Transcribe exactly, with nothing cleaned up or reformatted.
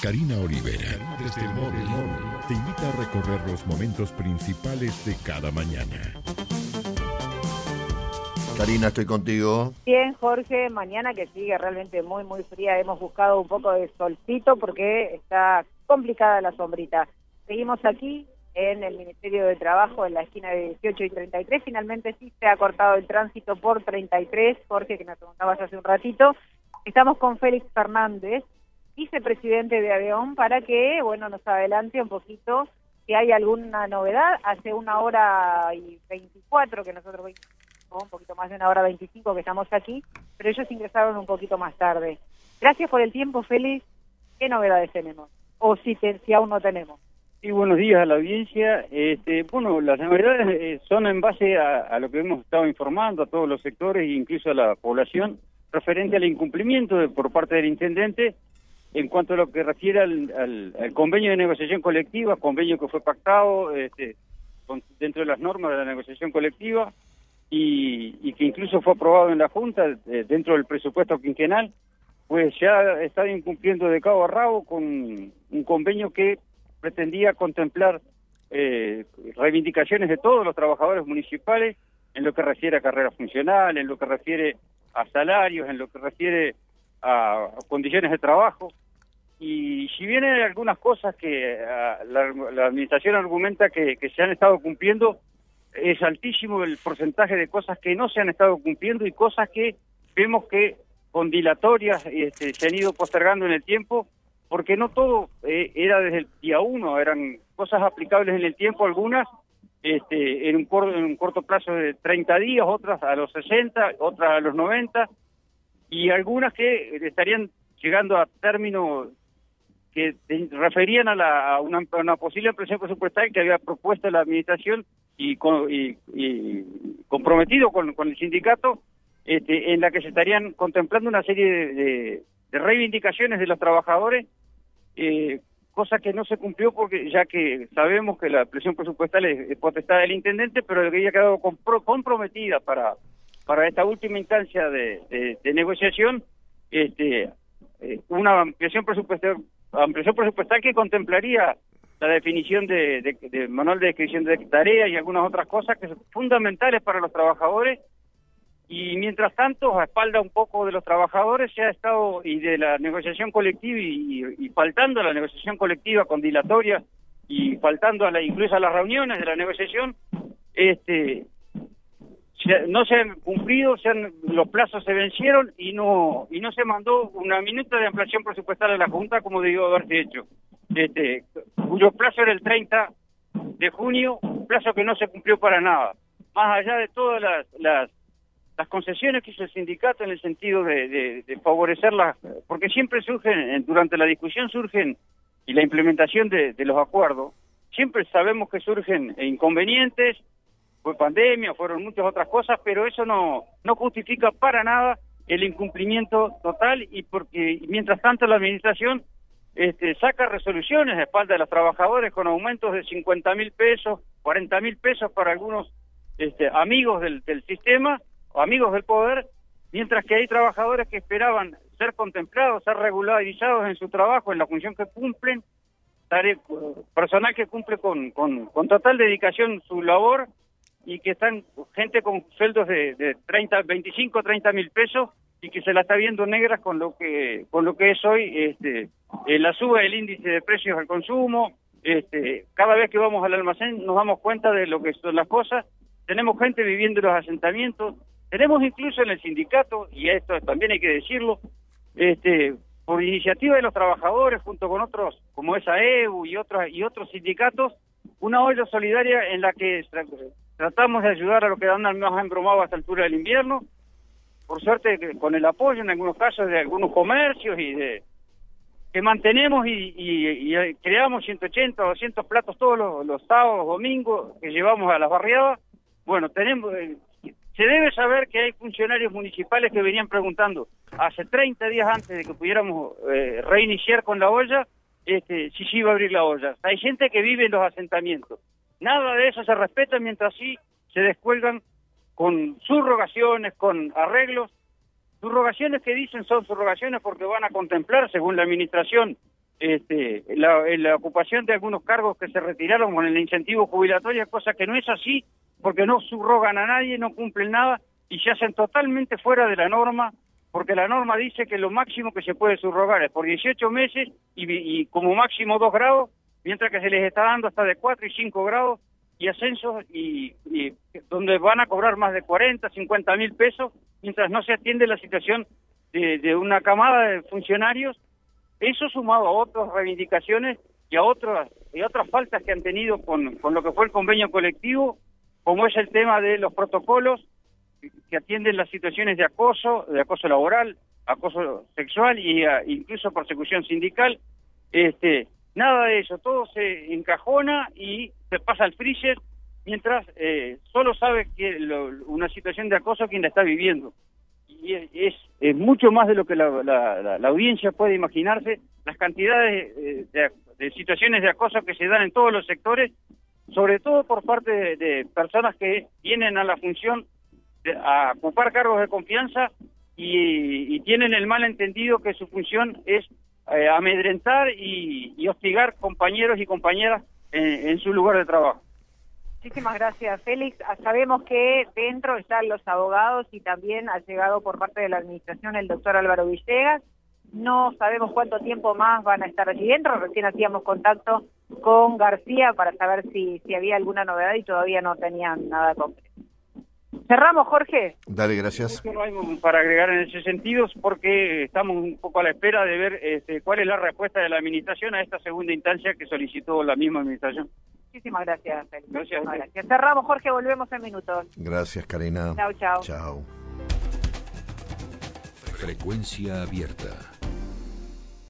Karina Olivera, desde el móvil, te invita a recorrer los momentos principales de cada mañana. Karina, estoy contigo. Bien, Jorge, mañana que sigue realmente muy, muy fría. Hemos buscado un poco de solcito porque está complicada la sombrita. Seguimos aquí en el Ministerio de Trabajo, en la esquina de dieciocho y treinta y tres. Finalmente sí se ha cortado el tránsito por treinta y tres, Jorge, que nos preguntabas hace un ratito. Estamos con Félix Fernández, vicepresidente de Aveón, para que, bueno, nos adelante un poquito si hay alguna novedad. Hace una hora y veinticuatro que nosotros un poquito más de una hora veinticinco que estamos aquí, pero ellos ingresaron un poquito más tarde. Gracias por el tiempo, Félix. ¿Qué novedades tenemos? O si, te, si aún no tenemos. Sí, buenos días a la audiencia. Este, bueno, las novedades eh, son en base a, a lo que hemos estado informando a todos los sectores e incluso a la población, referente al incumplimiento de, por parte del intendente en cuanto a lo que refiere al, al, al convenio de negociación colectiva, convenio que fue pactado este, con, dentro de las normas de la negociación colectiva, Y, y que incluso fue aprobado en la Junta eh, dentro del presupuesto quinquenal, pues ya está incumpliendo de cabo a rabo con un convenio que pretendía contemplar eh, reivindicaciones de todos los trabajadores municipales en lo que refiere a carrera funcional, en lo que refiere a salarios, en lo que refiere a, a condiciones de trabajo. Y si bien hay algunas cosas que uh, la, la administración argumenta que, que se han estado cumpliendo, es altísimo el porcentaje de cosas que no se han estado cumpliendo y cosas que vemos que con dilatorias este, se han ido postergando en el tiempo, porque no todo eh, era desde el día uno, eran cosas aplicables en el tiempo, algunas este, en, un corto, en un corto plazo de treinta días, otras a los sesenta, otras a los noventa, y algunas que estarían llegando a términos que referían a, la, a, una, a una posible ampliación presupuestal que había propuesto la administración y, con, y, y comprometido con, con el sindicato, este, en la que se estarían contemplando una serie de, de, de reivindicaciones de los trabajadores, eh, cosa que no se cumplió porque ya que sabemos que la presión presupuestal es, es potestad del intendente, pero que había quedado compro, comprometida para, para esta última instancia de, de, de negociación, este, eh, una ampliación presupuestal ampliación presupuestal que contemplaría la definición de, de, de manual de descripción de tareas y algunas otras cosas que son fundamentales para los trabajadores, y mientras tanto, a espalda un poco de los trabajadores se ha estado, y de la negociación colectiva, y, y, y faltando a la negociación colectiva con dilatoria, y faltando a la, incluso a las reuniones de la negociación, este se, no se han cumplido, se han, los plazos se vencieron y no y no se mandó una minuta de ampliación presupuestal a la Junta como debió haberse hecho, este, cuyo plazo era el treinta de junio, un plazo que no se cumplió para nada, más allá de todas las, las, las concesiones que hizo el sindicato en el sentido de, de, de favorecerlas, porque siempre surgen, durante la discusión surgen, y la implementación de, de los acuerdos, siempre sabemos que surgen inconvenientes. Fue pandemia, fueron muchas otras cosas, pero eso no no justifica para nada el incumplimiento total, y porque mientras tanto la administración este, saca resoluciones a espalda de los trabajadores con aumentos de cincuenta mil pesos, cuarenta mil pesos para algunos este, amigos del, del sistema o amigos del poder, mientras que hay trabajadores que esperaban ser contemplados, ser regularizados en su trabajo, en la función que cumplen, personal que cumple con, con, con total dedicación su labor, y que están gente con sueldos de, de treinta, veinticinco, treinta mil pesos, y que se la está viendo negras con lo que con lo que es hoy este eh, la suba del índice de precios al consumo. Este, cada vez que vamos al almacén nos damos cuenta de lo que son las cosas. Tenemos gente viviendo en los asentamientos, tenemos incluso en el sindicato, y esto también hay que decirlo, este por iniciativa de los trabajadores, junto con otros como esa E U y otros y otros sindicatos, una olla solidaria en la que tratamos de ayudar a los que andan más embromados a esta altura del invierno, por suerte con el apoyo en algunos casos de algunos comercios, y de que mantenemos y, y, y creamos ciento ochenta, doscientos platos todos los, los sábados, domingos, que llevamos a las barriadas. Bueno, tenemos eh, se debe saber que hay funcionarios municipales que venían preguntando hace treinta días antes de que pudiéramos eh, reiniciar con la olla, este, si se iba a abrir la olla. Hay gente que vive en los asentamientos. Nada de eso se respeta, mientras sí se descuelgan con subrogaciones, con arreglos, subrogaciones que dicen son subrogaciones porque van a contemplar, según la administración, este, la, la ocupación de algunos cargos que se retiraron con el incentivo jubilatorio, cosa que no es así, porque no subrogan a nadie, no cumplen nada y se hacen totalmente fuera de la norma, porque la norma dice que lo máximo que se puede subrogar es por dieciocho meses y, y como máximo dos grados, mientras que se les está dando hasta de cuatro y cinco grados y ascensos y, y donde van a cobrar más de cuarenta, cincuenta mil pesos, mientras no se atiende la situación de, de una camada de funcionarios. Eso sumado a otras reivindicaciones y a otras y otras faltas que han tenido con, con lo que fue el convenio colectivo, como es el tema de los protocolos que atienden las situaciones de acoso, de acoso laboral, acoso sexual y a, incluso persecución sindical. Este, nada de eso, todo se encajona y se pasa al freezer, mientras eh, solo sabe que lo, una situación de acoso quien la está viviendo. Y es, es, es mucho más de lo que la, la, la, la audiencia puede imaginarse, las cantidades eh, de, de situaciones de acoso que se dan en todos los sectores, sobre todo por parte de, de personas que vienen a la función de, a ocupar cargos de confianza y, y tienen el malentendido que su función es eh, amedrentar y, y hostigar compañeros y compañeras en, en su lugar de trabajo. Muchísimas gracias, Félix. Sabemos que dentro están los abogados y también ha llegado por parte de la administración el doctor Álvaro Villegas. No sabemos cuánto tiempo más van a estar allí dentro. Recién hacíamos contacto con García para saber si, si había alguna novedad y todavía no tenían nada concreto. Cerramos, Jorge. Dale, gracias. No hay para agregar en ese sentido porque estamos un poco a la espera de ver este, cuál es la respuesta de la administración a esta segunda instancia que solicitó la misma administración. Muchísimas gracias, Félix. Gracias. Gracias. Cerramos, Jorge, volvemos en minutos. Gracias, Karina. Chao, chao. Chao. Frecuencia abierta.